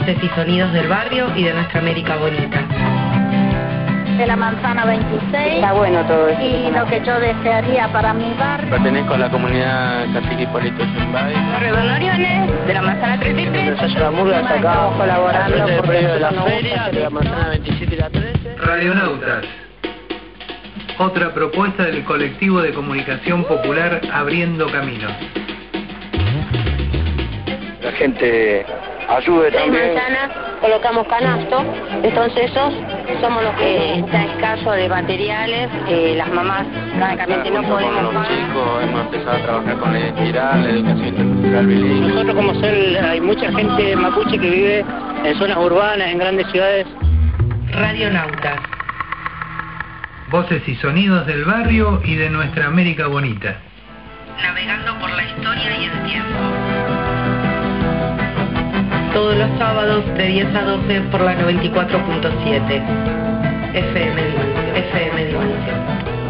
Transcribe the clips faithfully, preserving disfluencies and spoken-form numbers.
Voces y sonidos del barrio y de nuestra América bonita. De la manzana veintiséis. Está bueno todo eso. Y lo que yo desearía para mi barrio. Pertenezco a la comunidad Cacique Hipólito Yungay. Barrio Don Oriones, de la manzana treinta y tres. La murga está acá colaborando porque de la feria, de la manzana veintisiete y la trece. Radionautas. Otra propuesta del colectivo de comunicación popular Abriendo Caminos. La gente ayude también. Manzanas, colocamos canasto, entonces esos somos los que está escaso de materiales, eh, las mamás francamente no podemos los pagar. chicos hemos empezado a trabajar con la identidad, la educación intercultural bilingüe. Nosotros como ser, hay mucha gente mapuche que vive en zonas urbanas, en grandes ciudades. Radionautas. Voces y sonidos del barrio y de nuestra América bonita. Navegando por la historia y el tiempo. Todos los sábados de diez a doce por la noventa y cuatro punto siete. F M Dimensión. F M Dimensión.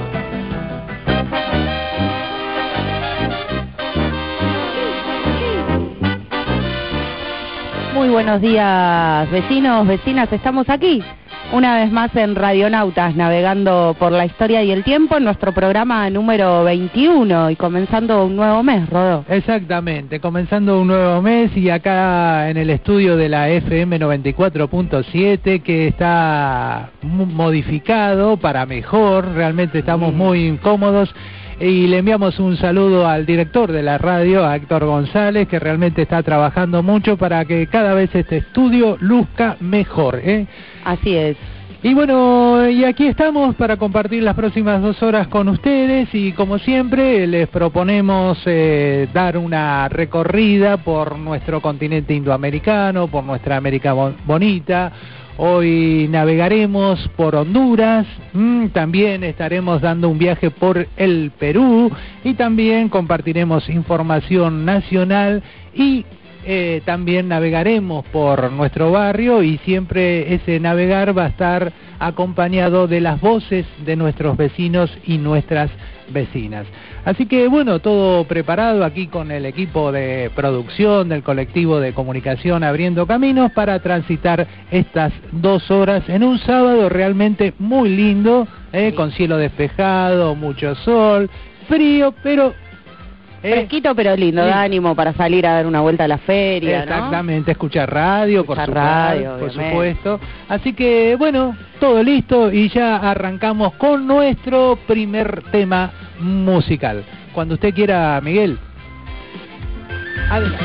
Muy buenos días, vecinos, vecinas. Estamos aquí una vez más en Radionautas, navegando por la historia y el tiempo, en nuestro programa número veintiuno y comenzando un nuevo mes, Rodó. Exactamente, comenzando un nuevo mes y acá en el estudio de la F M noventa y cuatro punto siete, que está modificado para mejor, realmente estamos muy cómodos. Y le enviamos un saludo al director de la radio, a Héctor González, que realmente está trabajando mucho para que cada vez este estudio luzca mejor, ¿eh? Así es. Y bueno, y aquí estamos para compartir las próximas dos horas con ustedes y como siempre les proponemos eh, dar una recorrida por nuestro continente indoamericano, por nuestra América bon- bonita. Hoy navegaremos por Honduras, mmm, también estaremos dando un viaje por el Perú y también compartiremos información nacional y eh, también navegaremos por nuestro barrio y siempre ese navegar va a estar acompañado de las voces de nuestros vecinos y nuestras vecinas. Así que bueno, todo preparado aquí con el equipo de producción del colectivo de comunicación Abriendo Caminos para transitar estas dos horas en un sábado realmente muy lindo, eh, con cielo despejado, mucho sol, frío, pero... Eh, Fresquito pero lindo, sí. Da ánimo para salir a dar una vuelta a la feria, exactamente, ¿no? Escuchar radio, escuchar por, radio supuesto, por supuesto. Así que, bueno, todo listo y ya arrancamos con nuestro primer tema musical. Cuando usted quiera, Miguel. Adelante.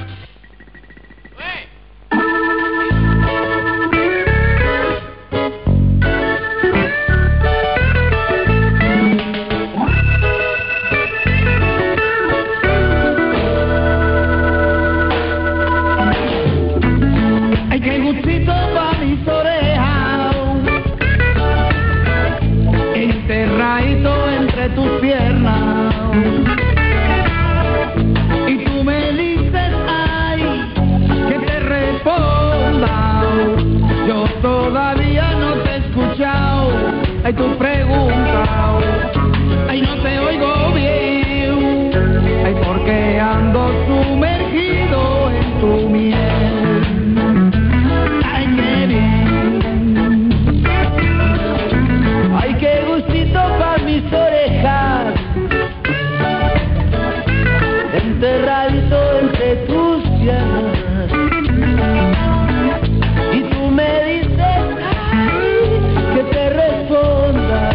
Enterradito entre tus piernas y tú me dices ay que te responda, yo todavía no te he escuchado, ay tu pregunta, ay no te oigo bien, ay porque ando sumergido en tu miel, ay qué bien. Ay, qué gustito para mis orejas, enterradito entre tus piernas. Y tú me dices, ay, que te responda,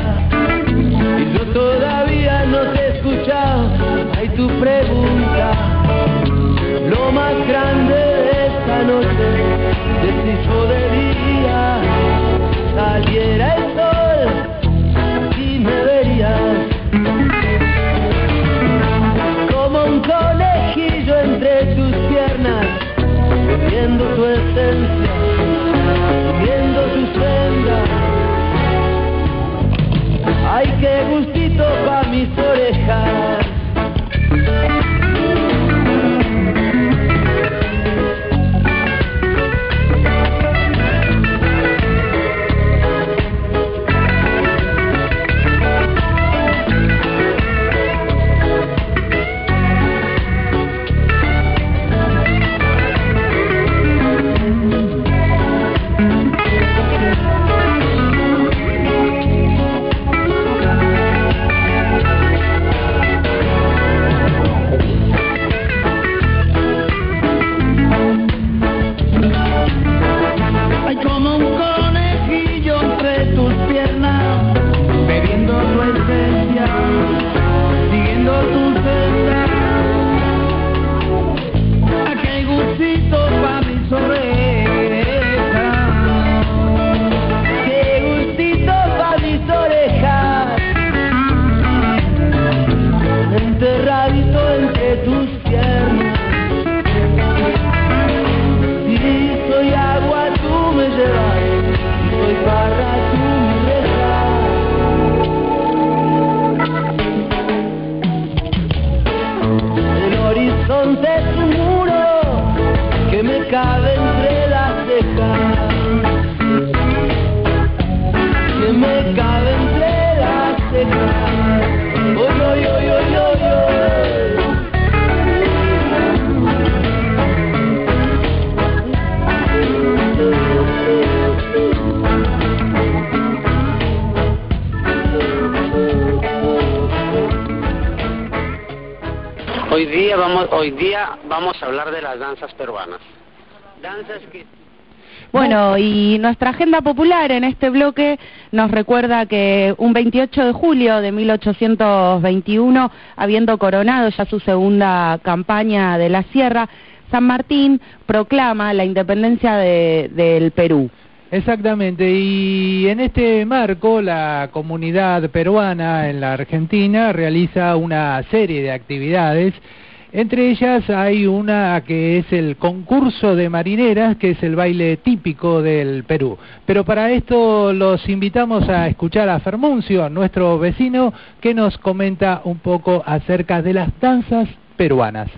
día vamos, hoy día vamos a hablar de las danzas peruanas. Danzas que... Bueno, y nuestra agenda popular en este bloque nos recuerda que un veintiocho de julio de mil ochocientos veintiuno, habiendo coronado ya su segunda campaña de la Sierra, San Martín proclama la independencia de, del Perú. Exactamente, y en este marco la comunidad peruana en la Argentina realiza una serie de actividades. Entre ellas hay una que es el concurso de marineras, que es el baile típico del Perú. Pero para esto los invitamos a escuchar a Fermuncio, nuestro vecino, que nos comenta un poco acerca de las danzas peruanas.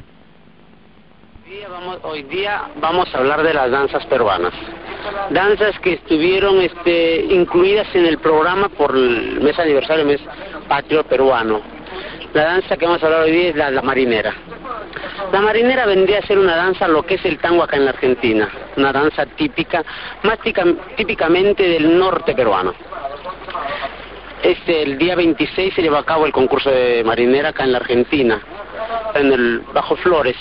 Hoy día vamos, hoy día vamos a hablar de las danzas peruanas. Danzas que estuvieron este, incluidas en el programa por el mes aniversario, el mes patrio peruano. La danza que vamos a hablar hoy día es la, la marinera. La marinera vendría a ser una danza, lo que es el tango acá en la Argentina, una danza típica, más tica, típicamente del norte peruano. Este, el día veintiséis se llevó a cabo el concurso de marinera acá en la Argentina, en el Bajo Flores.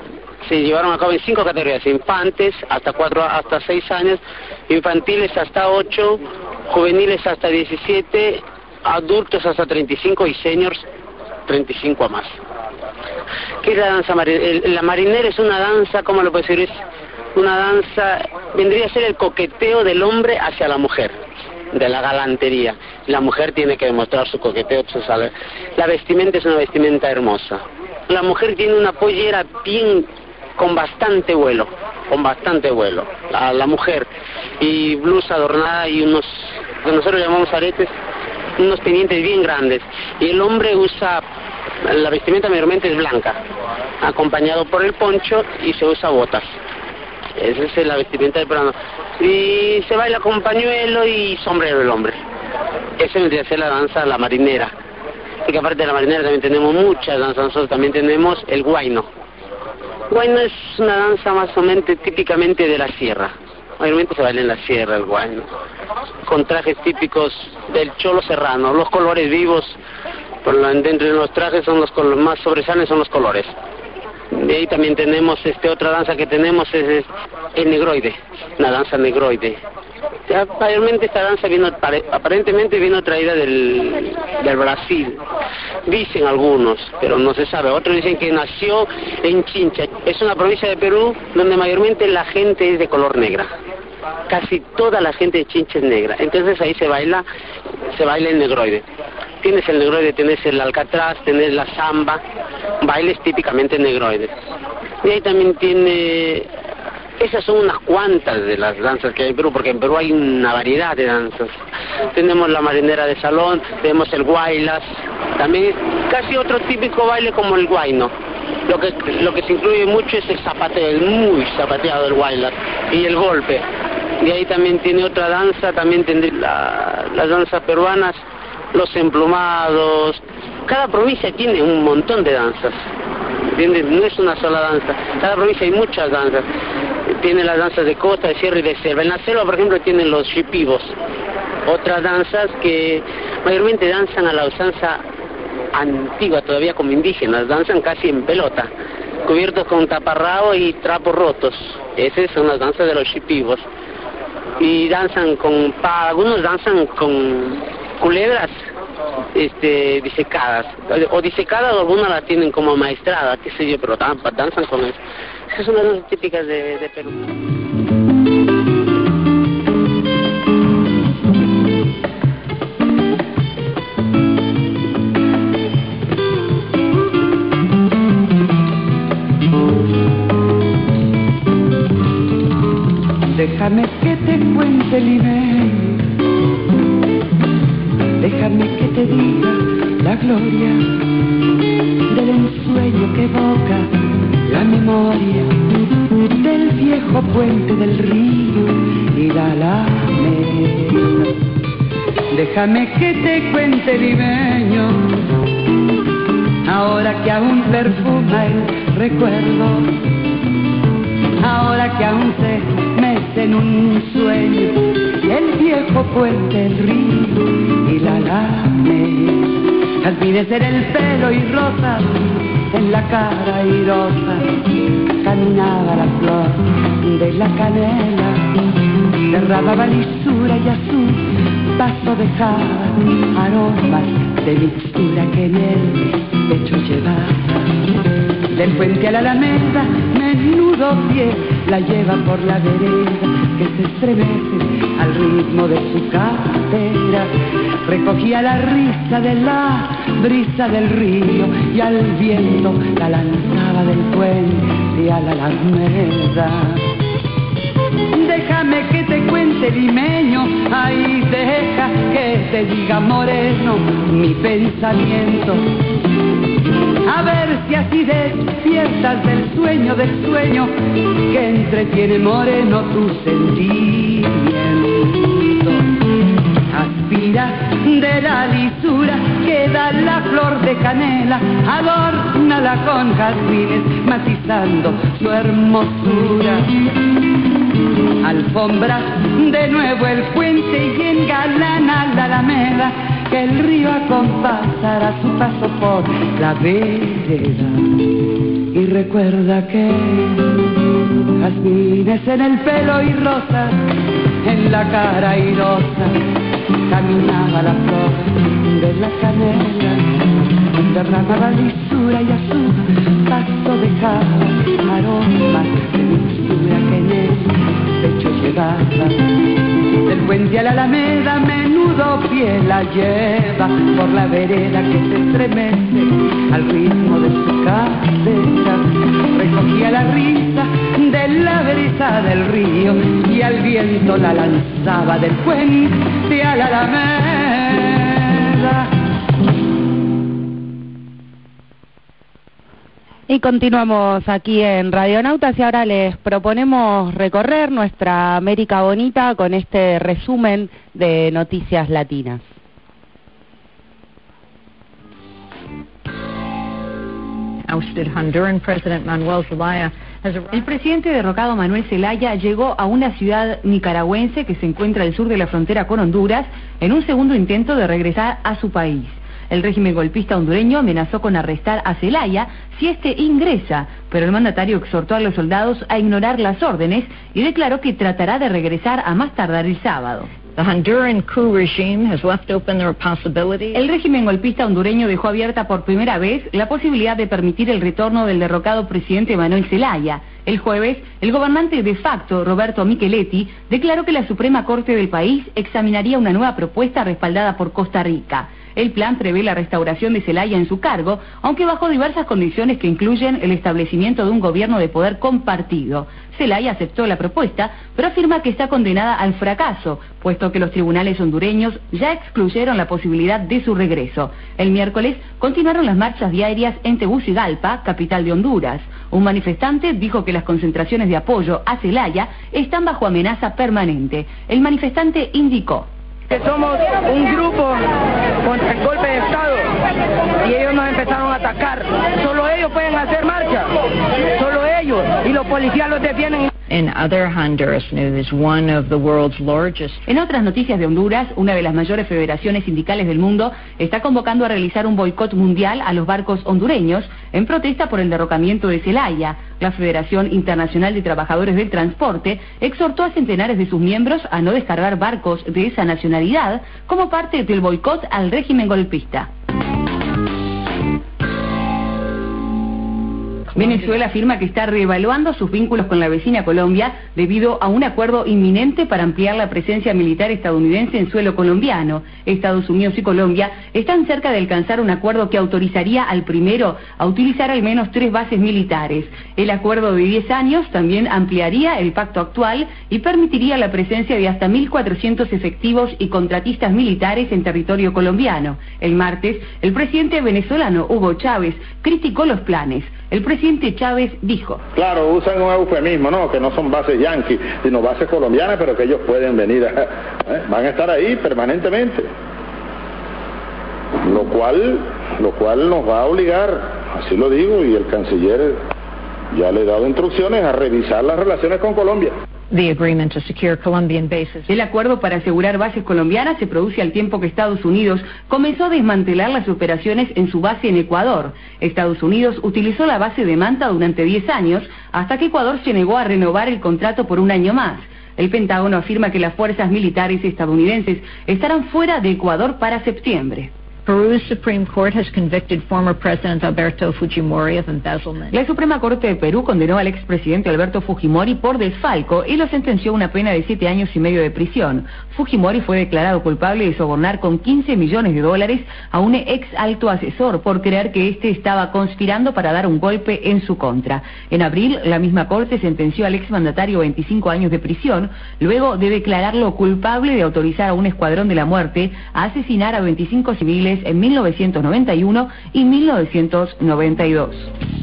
Se llevaron a cabo en cinco categorías: infantes hasta cuatro, hasta seis años, infantiles hasta ocho, juveniles hasta diecisiete, adultos hasta treinta y cinco y seniors treinta y cinco a más. ¿Qué es la danza marinera? La marinera es una danza, ¿cómo lo puedo decir? Es una danza, vendría a ser el coqueteo del hombre hacia la mujer, de la galantería. La mujer tiene que demostrar su coqueteo, su saber. La vestimenta es una vestimenta hermosa. La mujer tiene una pollera bien, con bastante vuelo, con bastante vuelo, la, la mujer, y blusa adornada y unos, que nosotros llamamos aretes, unos pendientes bien grandes, y el hombre usa, la vestimenta mayormente es blanca, acompañado por el poncho, y se usa botas. Esa es la vestimenta del peruano. Y se baila con pañuelo y sombrero el hombre. Esa vendría a ser la danza, la marinera. Porque aparte de la marinera también tenemos muchas danzas. Nosotros también tenemos el huayno. Huayno es una danza más o menos típicamente de la sierra. Mayormente se baila en la sierra el huayno, con trajes típicos del cholo serrano, los colores vivos. Por lo, dentro de los trajes son los colores más sobresalen, son los colores. De ahí también tenemos este otra danza que tenemos es, es el negroide, una danza negroide. Ya, mayormente esta danza vino, aparentemente vino traída del, del Brasil, dicen algunos, pero no se sabe. Otros dicen que nació en Chincha, es una provincia de Perú donde mayormente la gente es de color negra. Casi toda la gente de Chincha es negra, entonces ahí se baila, se baila el negroide. Tienes el negroide, tienes el alcatraz, tienes la samba, bailes típicamente negroides. Y ahí también tiene, esas son unas cuantas de las danzas que hay en Perú, porque en Perú hay una variedad de danzas. Tenemos la marinera de salón, tenemos el guaylas, también casi otro típico baile como el huayno. Lo que, lo que se incluye mucho es el zapateo, el muy zapateado del guaylas, y el golpe. Y ahí también tiene otra danza, también tendré la, las danzas peruanas, los emplumados. Cada provincia tiene un montón de danzas, ¿entiendes? No es una sola danza, cada provincia hay muchas danzas. Tiene las danzas de costa, de sierra y de selva. En la selva, por ejemplo, tienen los shipibos, otras danzas que mayormente danzan a la usanza antigua, todavía como indígenas, danzan casi en pelota, cubiertos con taparrabo y trapos rotos. Esas son las danzas de los shipibos. Y danzan con, algunos danzan con culebras este, disecadas, o disecadas, o algunas las tienen como maestradas, qué sé yo, pero danzan con eso. Esas son las danzas típicas de, de Perú. Déjame que te cuente limeño, déjame que te diga la gloria del ensueño que evoca la memoria del viejo puente del río y la alameda. Déjame que te cuente limeño, ahora que aún perfuma el recuerdo, ahora que aún se mece en un sueño el viejo puente, el río y la alameda. Al fin de ser el pelo y rosas en la cara airosa caminaba la flor de la canela, derramaba lisura y a su paso dejaba aromas de mixtura que en el pecho llevaba. Del puente a la alameda, menudo pie la lleva por la vereda que se estremece al ritmo de su cadera. Recogía la risa de la brisa del río y al viento la lanzaba del puente a la alameda. Déjame que te cuente, limeño, ay, deja que te diga, moreno, mi pensamiento. A ver si así despiertas del sueño, del sueño que entretiene, moreno, tu sentimiento. Aspira de la lisura que da la flor de canela, adórnala con jazmines, matizando su hermosura. Alfombra de nuevo el puente y engalana la alameda, que el río acompasará su paso por la vereda. Y recuerda que jazmines en el pelo y rosas en la cara airosa caminaba la flor de la canela, derramaba lisura y a su paso dejaba aromas de mixtura que en el pecho llevaba. Del puente a la alameda, menudo pie la lleva por la vereda que se estremece al ritmo de su cadera. Recogía la risa de la brisa del río y al viento la lanzaba del puente a la alameda. Y continuamos aquí en Radionautas y ahora les proponemos recorrer nuestra América bonita con este resumen de noticias latinas. El presidente derrocado Manuel Zelaya llegó a una ciudad nicaragüense que se encuentra al sur de la frontera con Honduras en un segundo intento de regresar a su país. El régimen golpista hondureño amenazó con arrestar a Zelaya si éste ingresa, pero el mandatario exhortó a los soldados a ignorar las órdenes y declaró que tratará de regresar a más tardar el sábado. El régimen golpista hondureño dejó abierta por primera vez la posibilidad de permitir el retorno del derrocado presidente Manuel Zelaya. El jueves, el gobernante de facto, Roberto Micheletti, declaró que la Suprema Corte del país examinaría una nueva propuesta respaldada por Costa Rica. El plan prevé la restauración de Zelaya en su cargo, aunque bajo diversas condiciones que incluyen el establecimiento de un gobierno de poder compartido. Zelaya aceptó la propuesta, pero afirma que está condenada al fracaso, puesto que los tribunales hondureños ya excluyeron la posibilidad de su regreso. El miércoles continuaron las marchas diarias en Tegucigalpa, capital de Honduras. Un manifestante dijo que las concentraciones de apoyo a Zelaya están bajo amenaza permanente. El manifestante indicó que somos un grupo contra el golpe de Estado y ellos nos empezaron a atacar. Solo ellos pueden hacer marcha, solo ellos, y los policías los detienen. En otras noticias de Honduras, una de las mayores federaciones sindicales del mundo está convocando a realizar un boicot mundial a los barcos hondureños en protesta por el derrocamiento de Zelaya. La Federación Internacional de Trabajadores del Transporte exhortó a centenares de sus miembros a no descargar barcos de esa nacionalidad como parte del boicot al régimen golpista. Venezuela afirma que está reevaluando sus vínculos con la vecina Colombia debido a un acuerdo inminente para ampliar la presencia militar estadounidense en suelo colombiano. Estados Unidos y Colombia están cerca de alcanzar un acuerdo que autorizaría al primero a utilizar al menos tres bases militares. El acuerdo de diez años también ampliaría el pacto actual y permitiría la presencia de hasta mil cuatrocientos efectivos y contratistas militares en territorio colombiano. El martes, el presidente venezolano Hugo Chávez criticó los planes. El presidente Chávez dijo: claro, usan un eufemismo, ¿no? Que no son bases yanquis, sino bases colombianas, pero que ellos pueden venir, a, ¿eh? van a estar ahí permanentemente. Lo cual, lo cual nos va a obligar, así lo digo, y el canciller ya le he dado instrucciones a revisar las relaciones con Colombia. The agreement to secure Colombian bases. El acuerdo para asegurar bases colombianas se produce al tiempo que Estados Unidos comenzó a desmantelar las operaciones en su base en Ecuador. Estados Unidos utilizó la base de Manta durante diez años, hasta que Ecuador se negó a renovar el contrato por un año más. El Pentágono afirma que las fuerzas militares estadounidenses estarán fuera de Ecuador para septiembre. Peru's Supreme Court has convicted former President Alberto Fujimori of embezzlement. La Suprema Corte de Perú condenó al expresidente Alberto Fujimori por desfalco y lo sentenció a una pena de siete años y medio de prisión. Fujimori fue declarado culpable de sobornar con quince millones de dólares a un ex alto asesor por creer que éste estaba conspirando para dar un golpe en su contra. En abril, la misma Corte sentenció al exmandatario a veinticinco años de prisión, luego de declararlo culpable de autorizar a un escuadrón de la muerte a asesinar a veinticinco civiles en mil novecientos noventa y uno y mil novecientos noventa y dos.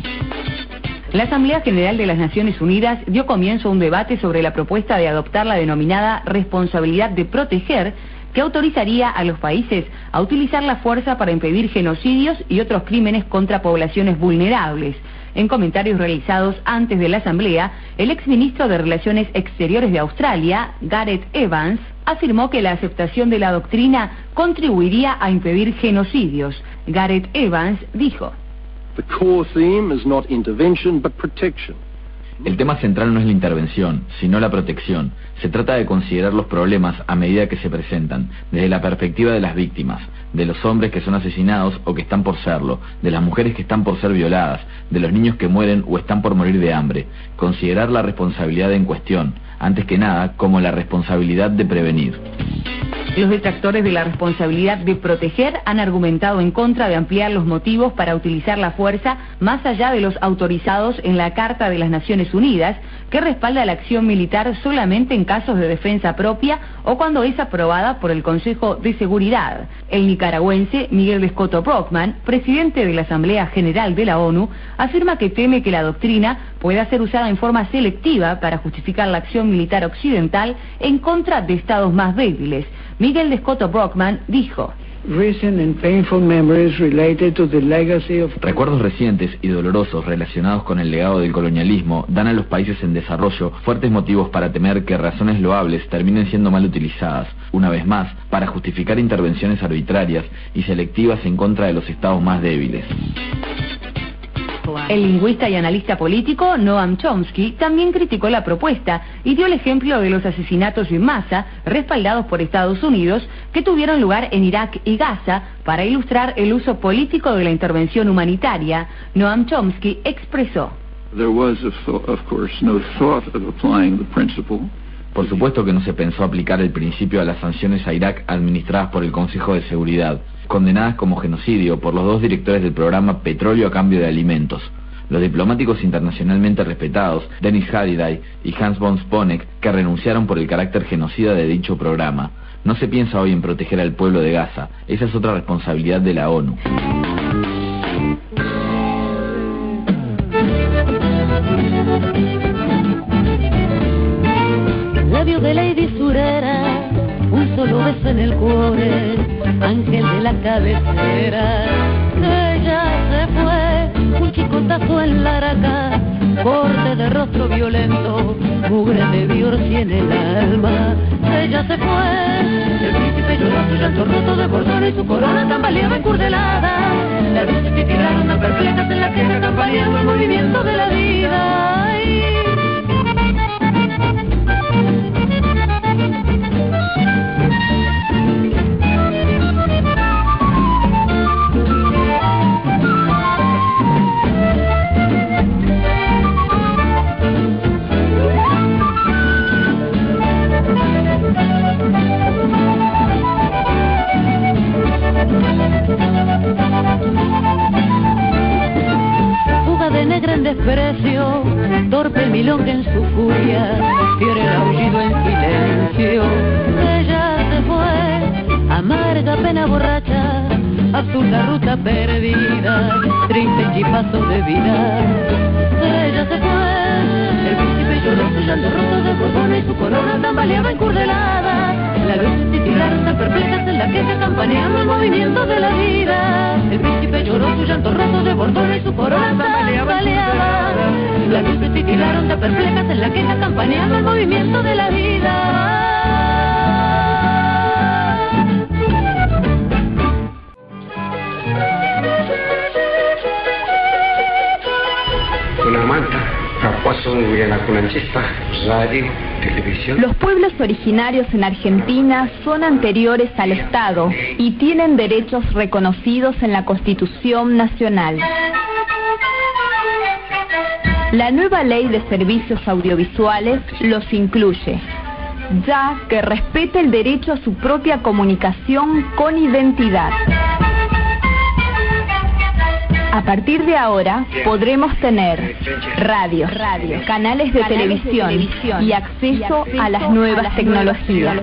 La Asamblea General de las Naciones Unidas dio comienzo a un debate sobre la propuesta de adoptar la denominada responsabilidad de proteger, que autorizaría a los países a utilizar la fuerza para impedir genocidios y otros crímenes contra poblaciones vulnerables. En comentarios realizados antes de la Asamblea, el exministro de Relaciones Exteriores de Australia, Gareth Evans, afirmó que la aceptación de la doctrina contribuiría a impedir genocidios. Gareth Evans dijo: The core theme is not intervention, but protection. El tema central no es la intervención, sino la protección. Se trata de considerar los problemas a medida que se presentan, desde la perspectiva de las víctimas, de los hombres que son asesinados o que están por serlo, de las mujeres que están por ser violadas, de los niños que mueren o están por morir de hambre. Considerar la responsabilidad en cuestión, antes que nada, como la responsabilidad de prevenir. Los detractores de la responsabilidad de proteger han argumentado en contra de ampliar los motivos para utilizar la fuerza más allá de los autorizados en la Carta de las Naciones Unidas, que respalda la acción militar solamente en casos de defensa propia o cuando es aprobada por el Consejo de Seguridad. El nicaragüense Miguel de Scotto Brockman, presidente de la Asamblea General de la ONU, afirma que teme que la doctrina pueda ser usada en forma selectiva para justificar la acción militar occidental en contra de estados más débiles. Miguel de Scotto Brockman dijo: Recuerdos recientes y dolorosos relacionados con el legado del colonialismo dan a los países en desarrollo fuertes motivos para temer que razones loables terminen siendo mal utilizadas, una vez más, para justificar intervenciones arbitrarias y selectivas en contra de los estados más débiles. El lingüista y analista político Noam Chomsky también criticó la propuesta y dio el ejemplo de los asesinatos en masa respaldados por Estados Unidos que tuvieron lugar en Irak y Gaza para ilustrar el uso político de la intervención humanitaria. Noam Chomsky expresó: There was, of course, no thought of applying the principle. Por supuesto que no se pensó aplicar el principio a las sanciones a Irak administradas por el Consejo de Seguridad, condenadas como genocidio por los dos directores del programa Petróleo a Cambio de Alimentos. Los diplomáticos internacionalmente respetados, Denis Halliday y Hans von Sponeck, que renunciaron por el carácter genocida de dicho programa. No se piensa hoy en proteger al pueblo de Gaza, esa es otra responsabilidad de la ONU. Labio de Lady Surera, un solo beso en el cuore, ángel de la cabecera. Ella se fue, un chicotazo en la araca, corte de rostro violento, mugre de Biorsi en el alma. Ella se fue, el príncipe lloró su llanto roto de bordón y su corona tambaleaba encurdelada. Las luces que tiraron tan perplejas en la tierra campaneando el movimiento de la vida. Ay. Fuga de negra en desprecio, torpe el milonga en su furia, fiere el aullido en silencio. Ella se fue, amarga pena borracha, absurda ruta perdida, triste chipazo de vida. Ella se fue, el príncipe lloró su llanto roto de borbones y su corona tambaleaba encurdelada. Las luces titilaron tan perplejas en la queja campaneando el movimiento de la vida. El príncipe lloró su llanto roto de borbones y su corona tambaleaba. Las luces titilaron de perplejas en la queja campaneando el movimiento de la vida. Una manta, capaz un guianakunanchista, radio, televisión. Los pueblos originarios en Argentina son anteriores al Estado y tienen derechos reconocidos en la Constitución Nacional. La nueva ley de servicios audiovisuales los incluye, ya que respeta el derecho a su propia comunicación con identidad. A partir de ahora podremos tener radio, radio, canales de televisión y acceso a las nuevas tecnologías.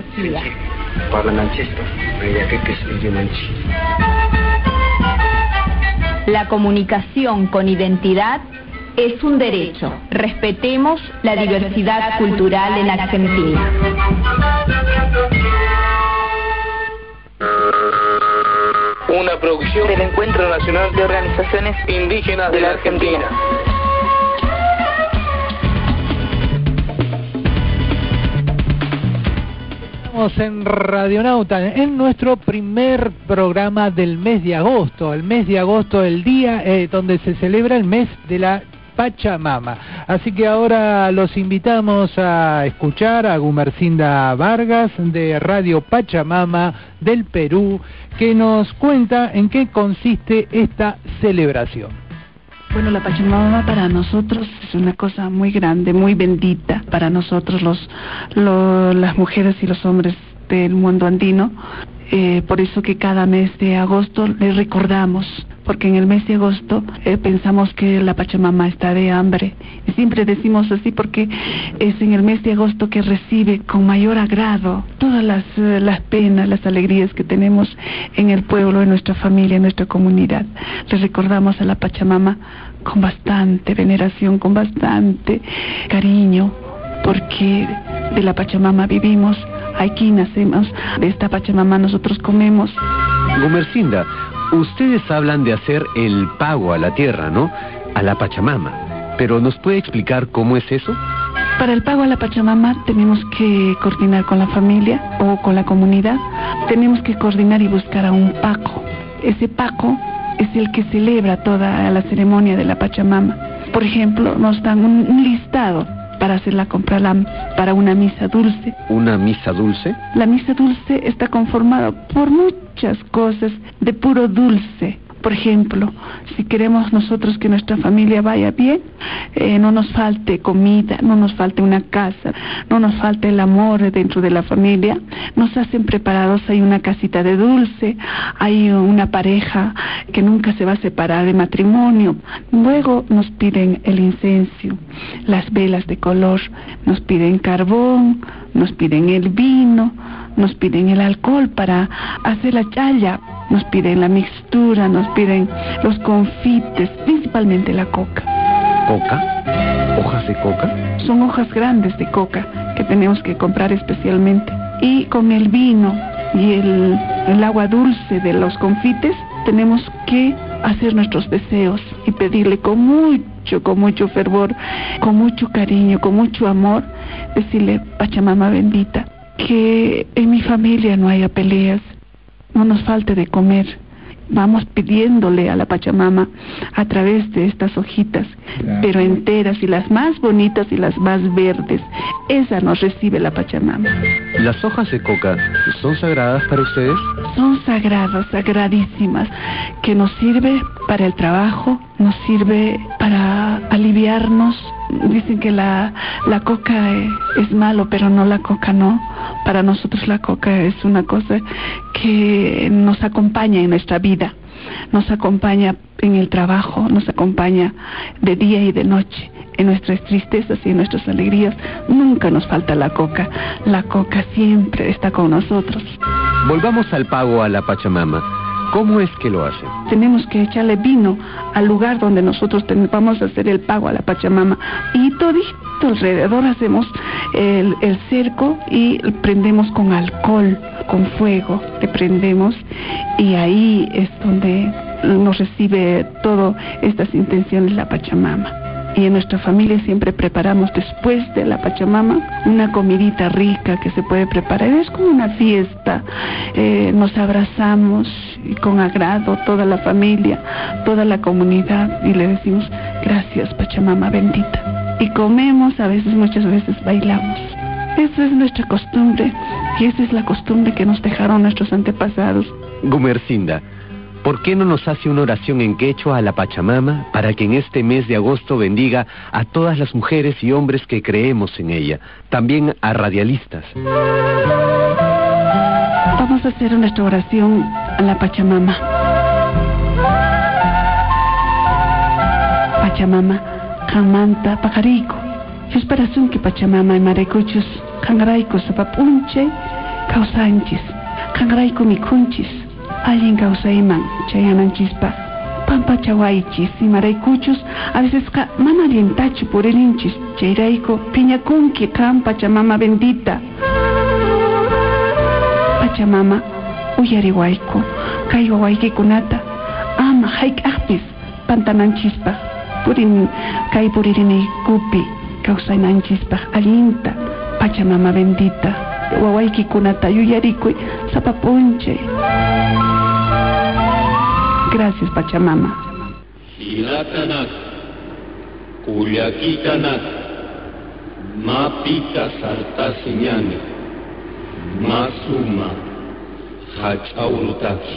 La comunicación con identidad es un derecho. Respetemos la diversidad cultural en Argentina. Una producción del Encuentro Nacional de Organizaciones Indígenas de la Argentina. Estamos en Radionauta, en nuestro primer programa del mes de agosto. El mes de agosto, el día eh, donde se celebra el mes de la Pachamama. Así que ahora los invitamos a escuchar a Gumercinda Vargas de Radio Pachamama del Perú, que nos cuenta en qué consiste esta celebración. Bueno, la Pachamama para nosotros es una cosa muy grande, muy bendita para nosotros los, los las mujeres y los hombres del mundo andino. Eh, por eso que cada mes de agosto le recordamos, porque en el mes de agosto eh, pensamos que la Pachamama está de hambre, y siempre decimos así porque es en el mes de agosto que recibe con mayor agrado todas las, eh, las penas, las alegrías que tenemos en el pueblo, en nuestra familia, en nuestra comunidad. Le recordamos a la Pachamama con bastante veneración, con bastante cariño, porque de la Pachamama vivimos. Aquí nacemos, de esta Pachamama nosotros comemos. Gumercinda, ustedes hablan de hacer el pago a la tierra, ¿no? A la Pachamama. ¿Pero nos puede explicar cómo es eso? Para el pago a la Pachamama tenemos que coordinar con la familia o con la comunidad. Tenemos que coordinar y buscar a un paco. Ese paco es el que celebra toda la ceremonia de la Pachamama. Por ejemplo, nos dan un, un listado para hacer la compra para una misa dulce. ¿Una misa dulce? La misa dulce está conformada por muchas cosas de puro dulce. Por ejemplo, si queremos nosotros que nuestra familia vaya bien, eh, no nos falte comida, no nos falte una casa, no nos falte el amor dentro de la familia, nos hacen preparados, hay una casita de dulce, hay una pareja que nunca se va a separar de matrimonio. Luego nos piden el incienso, las velas de color, nos piden carbón, nos piden el vino, nos piden el alcohol para hacer la chaya, nos piden la mixtura, nos piden los confites, principalmente la coca. ¿Coca? ¿Hojas de coca? Son hojas grandes de coca que tenemos que comprar especialmente. Y con el vino y el, el agua dulce de los confites tenemos que hacer nuestros deseos y pedirle con mucho, con mucho fervor, con mucho cariño, con mucho amor, decirle: Pachamama bendita, que en mi familia no haya peleas, no nos falte de comer. Vamos pidiéndole a la Pachamama a través de estas hojitas, claro, pero enteras, y las más bonitas y las más verdes. Esa nos recibe la Pachamama. ¿Las hojas de coca son sagradas para ustedes? Son sagradas, sagradísimas, que nos sirve para el trabajo, nos sirve para aliviarnos. Dicen que la, la coca es malo, pero no, la coca no. Para nosotros la coca es una cosa que nos acompaña en nuestra vida, nos acompaña en el trabajo, nos acompaña de día y de noche. En nuestras tristezas y en nuestras alegrías nunca nos falta la coca. La coca siempre está con nosotros. Volvamos al pago a la Pachamama. ¿Cómo es que lo hacen? Tenemos que echarle vino al lugar donde nosotros ten, vamos a hacer el pago a la Pachamama. Y todito alrededor hacemos el, el cerco y prendemos con alcohol, con fuego, le prendemos, y ahí es donde nos recibe todas estas intenciones la Pachamama. Y en nuestra familia siempre preparamos después de la Pachamama una comidita rica que se puede preparar. Es como una fiesta, eh, nos abrazamos y con agrado toda la familia, toda la comunidad, y le decimos gracias Pachamama bendita. Y comemos, a veces, muchas veces bailamos. Esa es nuestra costumbre, y esa es la costumbre que nos dejaron nuestros antepasados. Gumercinda, ¿por qué no nos hace una oración en quechua a la Pachamama para que en este mes de agosto bendiga a todas las mujeres y hombres que creemos en ella, también a radialistas? Vamos a hacer nuestra oración a la Pachamama. Pachamama, Kamanta, Pajarico. Yusparasun que Pachamama y Marecuchus, Kangraiko Sapapunche, Causanchis, Kangraiko Mikunchis. Alguien causaiman, chayanan chispa, pampa chawaichis y maraicuchus, a veces ka mana alientachu por el hinchis, chairaiko, piñacunqui, can Pachamama bendita. Pachamama, uyarihuayco, kaiwawaiki kunata, ama haik ahpis, pantanan chispa, purin, kai puririni kupi, causainan chispa, alienta, Pachamama bendita. Wawaiki kunata yuyarikui sapapunche. Gracias Pachamama. Hilatanak, Kuyakitanak, Mapita Sartasiñane, Masuma, Hachaurutaki.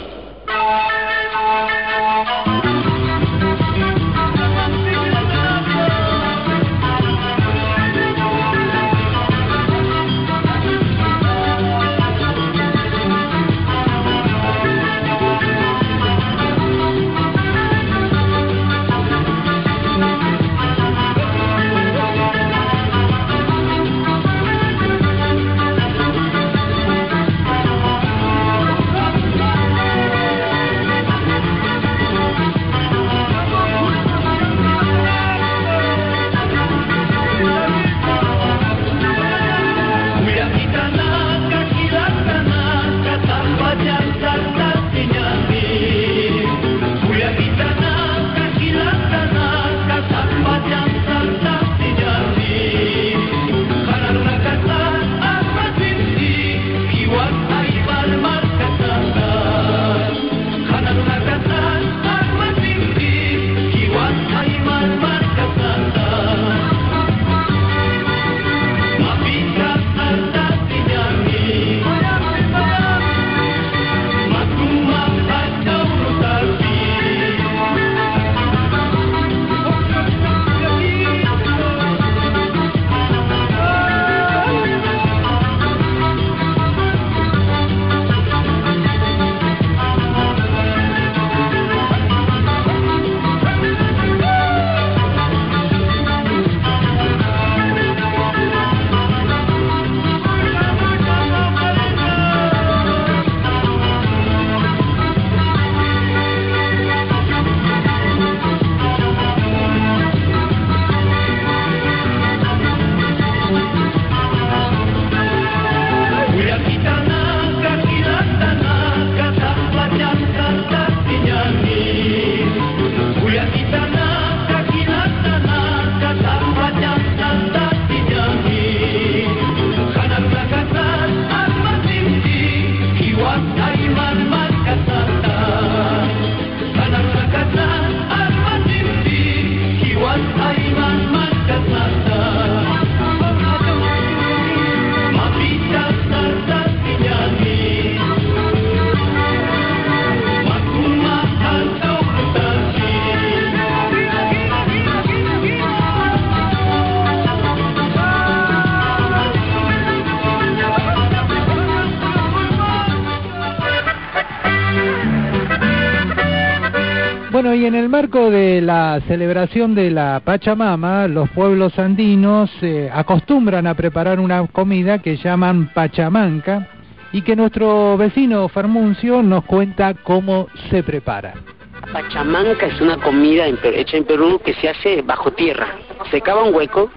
Bueno, y en el marco de la celebración de la Pachamama, los pueblos andinos eh, acostumbran a preparar una comida que llaman pachamanca y que nuestro vecino Farmuncio nos cuenta cómo se prepara. Pachamanca es una comida en, hecha en Perú que se hace bajo tierra. Se cava un hueco,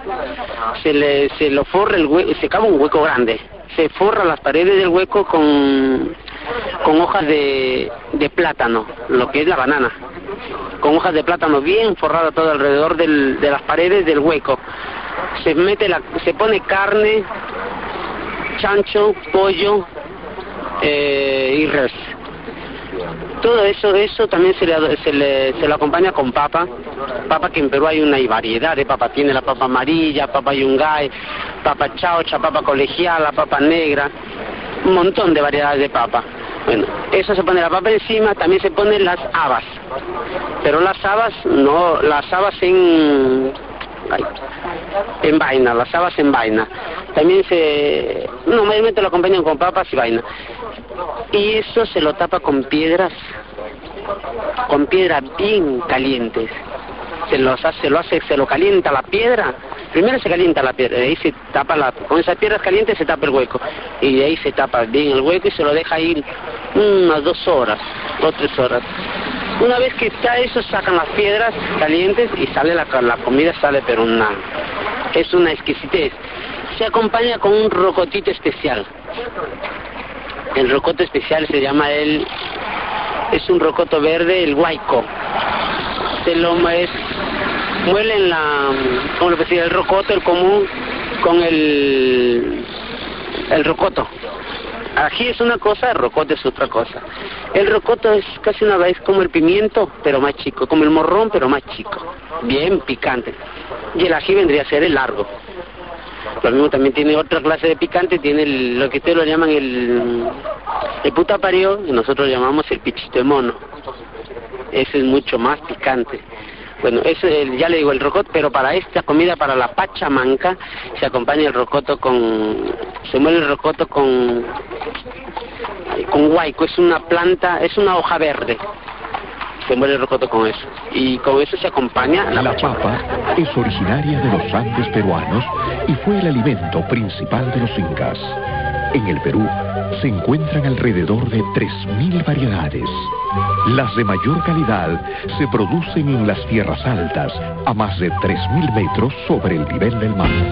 se le se lo forra el hueco, se cava un hueco grande, se forra las paredes del hueco con con hojas de, de plátano, lo que es la banana. con hojas de plátano bien forrada todo alrededor del, de las paredes del hueco. Se mete la, se pone carne, chancho, pollo eh, y res. Todo eso, eso también se le, se le, se le acompaña con papa, papa que en Perú hay una variedad de papa, tiene la papa amarilla, papa yungay, papa chaucha, papa colegiala, papa negra, un montón de variedades de papa. Bueno, eso se pone la papa encima, también se ponen las habas, pero las habas no, las habas en, ay, en vaina, las habas en vaina. También se, no, mayormente lo acompañan con papas y vaina. Y eso se lo tapa con piedras, con piedras bien calientes. Se los hace, lo hace, se lo calienta la piedra. Primero se calienta la piedra, de ahí se tapa la, con esas piedras calientes se tapa el hueco. Y de ahí se tapa bien el hueco y se lo deja ir unas dos horas, dos tres horas. Una vez que está eso, sacan las piedras calientes y sale la, la comida, sale pero una, es una exquisitez. Se acompaña con un rocotito especial. El rocoto especial se llama el, es un rocoto verde, el huayco. Se lo es, muelen la, ¿cómo lo puedo decir? El rocoto, el común, con el, el rocoto. Ají es una cosa, el rocoto es otra cosa. El rocoto es casi una vez como el pimiento, pero más chico, como el morrón, pero más chico, bien picante. Y el ají vendría a ser el largo. Lo mismo también tiene otra clase de picante, tiene el, lo que ustedes lo llaman el, el puta parió, y nosotros lo llamamos el pichito de mono. Ese es mucho más picante. Bueno, ese, ya le digo, el rocoto, pero para esta comida, para la pachamanca, se acompaña el rocoto con, se muele el rocoto con, con huayco, es una planta, es una hoja verde. Se muele el rocoto con eso. Y con eso se acompaña la, la papa. Es originaria de los Andes peruanos y fue el alimento principal de los incas. En el Perú se encuentran alrededor de tres mil variedades. Las de mayor calidad se producen en las tierras altas, a más de tres mil metros sobre el nivel del mar.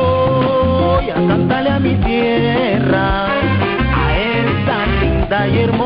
Y hermosa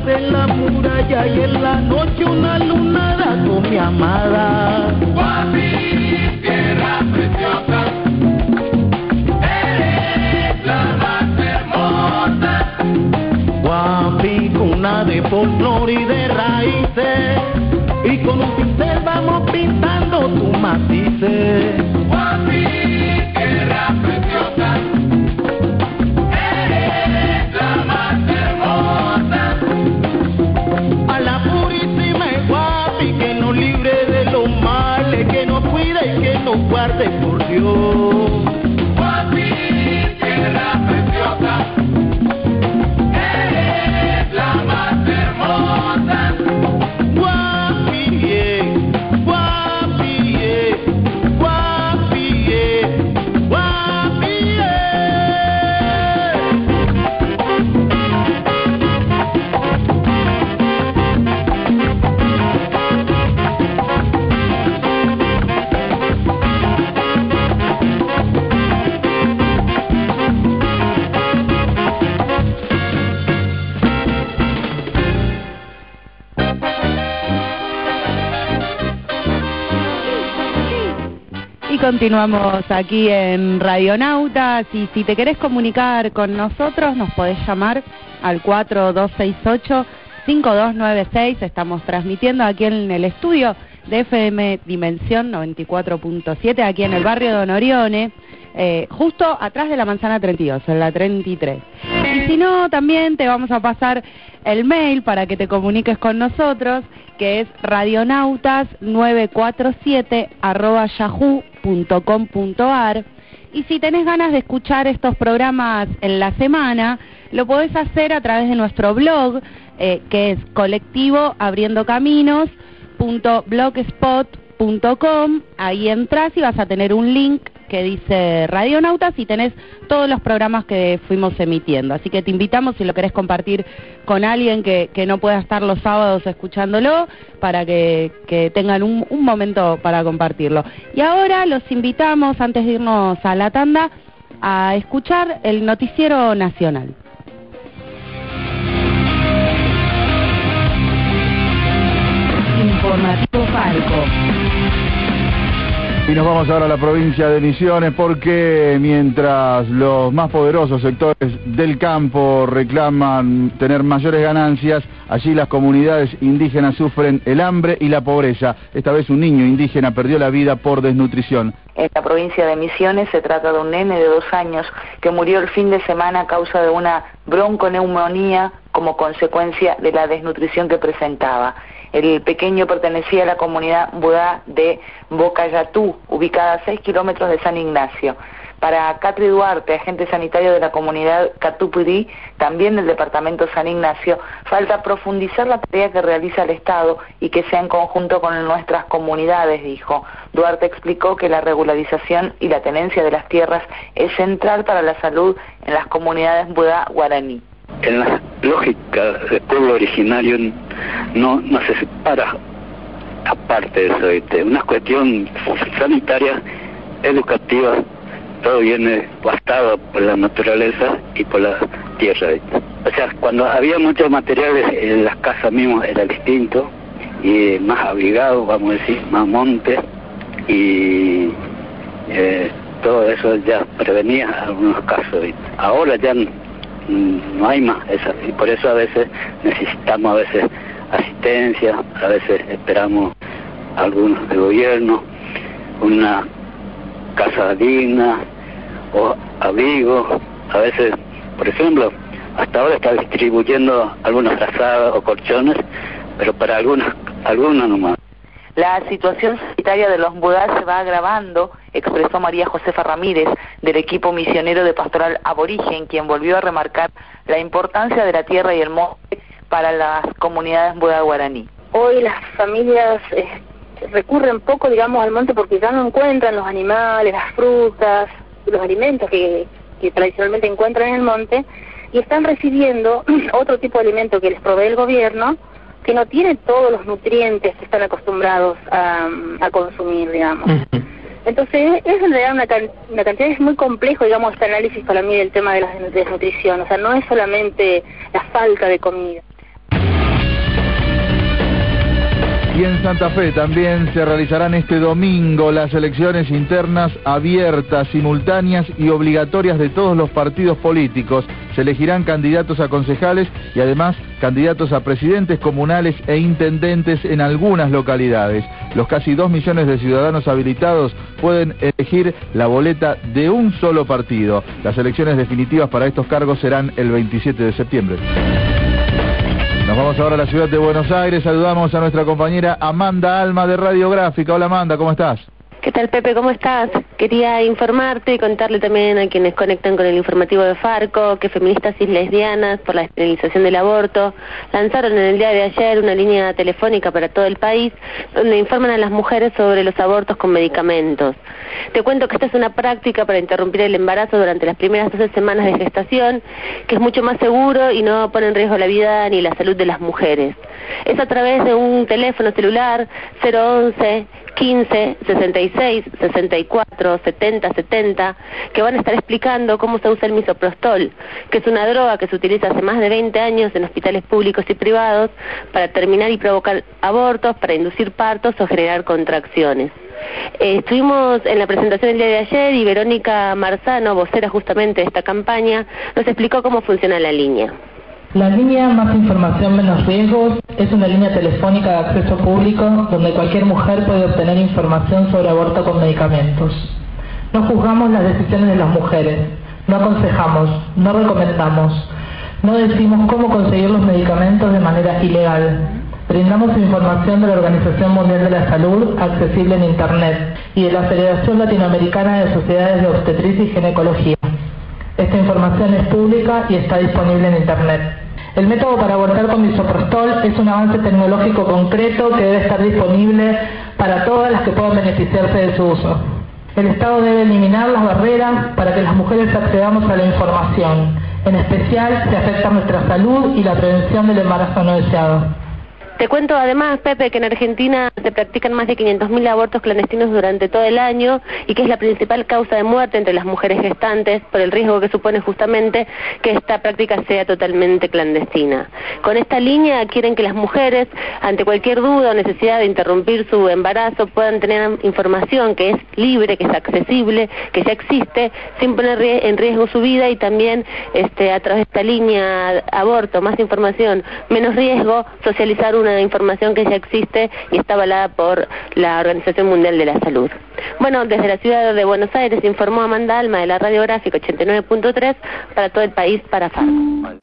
en la muralla y en la noche una lunada con mi amada. Guapi, tierra preciosa, eres la más hermosa. Guapi, cuna de folclor y de raíces, y con un pincel vamos pintando tu matices. Guapi, tierra preciosa, eres la más hermosa. A la purísima Guapi, que nos libre de los males, que nos cuide y que nos guarde por Dios. Guapi, tierra preciosa, eres la más hermosa. Guapi, yeah, Guapi, yeah, Guapi, yeah, Guapi, yeah. Y continuamos aquí en Radionautas, y si te querés comunicar con nosotros nos podés llamar al cuatro dos seis ocho, cinco dos nueve seis. Estamos transmitiendo aquí en el estudio de F M Dimensión noventa y cuatro punto siete, aquí en el barrio de Don Orione, eh, justo atrás de la manzana treinta y dos, en la treinta y tres. Y si no, también te vamos a pasar el mail para que te comuniques con nosotros, que es radionautas nueve cuatro siete arroba yahoo punto com punto ar. Y si tenés ganas de escuchar estos programas en la semana, lo podés hacer a través de nuestro blog, eh, que es colectivo abriendo caminos punto blogspot punto com. Ahí entras y vas a tener un link que dice Radionautas y tenés todos los programas que fuimos emitiendo. Así que te invitamos, si lo querés compartir con alguien que, que no pueda estar los sábados escuchándolo, para que, que tengan un, un momento para compartirlo. Y ahora los invitamos, antes de irnos a la tanda, a escuchar el Noticiero Nacional. Informativo Falco. Y nos vamos ahora a la provincia de Misiones, porque mientras los más poderosos sectores del campo reclaman tener mayores ganancias, allí las comunidades indígenas sufren el hambre y la pobreza. Esta vez un niño indígena perdió la vida por desnutrición. En la provincia de Misiones se trata de un nene de dos años que murió el fin de semana a causa de una bronconeumonía como consecuencia de la desnutrición que presentaba. El pequeño pertenecía a la comunidad Budá de Bocayatú, ubicada a seis kilómetros de San Ignacio. Para Catri Duarte, agente sanitario de la comunidad Catupudí, también del departamento San Ignacio, falta profundizar la tarea que realiza el Estado y que sea en conjunto con nuestras comunidades, dijo. Duarte explicó que la regularización y la tenencia de las tierras es central para la salud en las comunidades Budá guaraní. En la lógica del pueblo originario no, no se separa, aparte de eso, ¿viste? Una cuestión sanitaria, educativa, todo viene bastado por la naturaleza y por la tierra, ¿viste? O sea, cuando había muchos materiales en las casas mismas era distinto, y más abrigado, vamos a decir, más monte, y eh, todo eso ya prevenía algunos casos, ¿viste? Ahora ya no hay más eso, y por eso a veces necesitamos a veces asistencia, a veces esperamos algunos del gobierno, una casa digna o abrigo. A veces, por ejemplo, hasta ahora está distribuyendo algunas frazadas o colchones, pero para algunas, algunas nomás. La situación sanitaria de los Budá se va agravando, expresó María Josefa Ramírez, del equipo misionero de Pastoral Aborigen, quien volvió a remarcar la importancia de la tierra y el monte para las comunidades Budá guaraní. Hoy las familias eh, recurren poco, digamos, al monte porque ya no encuentran los animales, las frutas, los alimentos que, que tradicionalmente encuentran en el monte, y están recibiendo otro tipo de alimento que les provee el gobierno, que no tiene todos los nutrientes que están acostumbrados a, a consumir, digamos. Uh-huh. Entonces, es en realidad una, can una cantidad, es muy complejo, digamos, este análisis para mí del tema de la desnutrición. O sea, no es solamente la falta de comida. Y en Santa Fe también se realizarán este domingo las elecciones internas abiertas, simultáneas y obligatorias de todos los partidos políticos. Se elegirán candidatos a concejales y además candidatos a presidentes comunales e intendentes en algunas localidades. Los casi dos millones de ciudadanos habilitados pueden elegir la boleta de un solo partido. Las elecciones definitivas para estos cargos serán el veintisiete de septiembre. Nos vamos ahora a la ciudad de Buenos Aires. Saludamos a nuestra compañera Amanda Alma de Radiográfica. Hola Amanda, ¿cómo estás? ¿Qué tal, Pepe? ¿Cómo estás? Quería informarte y contarle también a quienes conectan con el informativo de Farco que feministas y lesbianas por la despenalización del aborto lanzaron en el día de ayer una línea telefónica para todo el país donde informan a las mujeres sobre los abortos con medicamentos. Te cuento que esta es una práctica para interrumpir el embarazo durante las primeras doce semanas de gestación, que es mucho más seguro y no pone en riesgo la vida ni la salud de las mujeres. Es a través de un teléfono celular cero once quince sesenta y seis sesenta y cuatro setenta setenta que van a estar explicando cómo se usa el misoprostol, que es una droga que se utiliza hace más de veinte años en hospitales públicos y privados para terminar y provocar abortos, para inducir partos o generar contracciones. Eh, estuvimos en la presentación el día de ayer y Verónica Marzano, vocera justamente de esta campaña, nos explicó cómo funciona la línea. La línea Más Información Menos Riesgos es una línea telefónica de acceso público donde cualquier mujer puede obtener información sobre aborto con medicamentos. No juzgamos las decisiones de las mujeres, no aconsejamos, no recomendamos, no decimos cómo conseguir los medicamentos de manera ilegal. Brindamos información de la Organización Mundial de la Salud accesible en Internet y de la Federación Latinoamericana de Sociedades de Obstetricia y Ginecología. Esta información es pública y está disponible en Internet. El método para abortar con misoprostol es un avance tecnológico concreto que debe estar disponible para todas las que puedan beneficiarse de su uso. El Estado debe eliminar las barreras para que las mujeres accedamos a la información, en especial si afecta nuestra salud y la prevención del embarazo no deseado. Te cuento además, Pepe, que en Argentina se practican más de quinientos mil abortos clandestinos durante todo el año y que es la principal causa de muerte entre las mujeres gestantes por el riesgo que supone justamente que esta práctica sea totalmente clandestina. Con esta línea quieren que las mujeres, ante cualquier duda o necesidad de interrumpir su embarazo, puedan tener información que es libre, que es accesible, que ya existe, sin poner en riesgo su vida y también este, a través de esta línea aborto, más información, menos riesgo, socializar una información que ya existe y está avalada por la Organización Mundial de la Salud. Bueno, desde la ciudad de Buenos Aires informó Amanda Alma de la Radiográfica ochenta y nueve punto tres para todo el país, para Farco.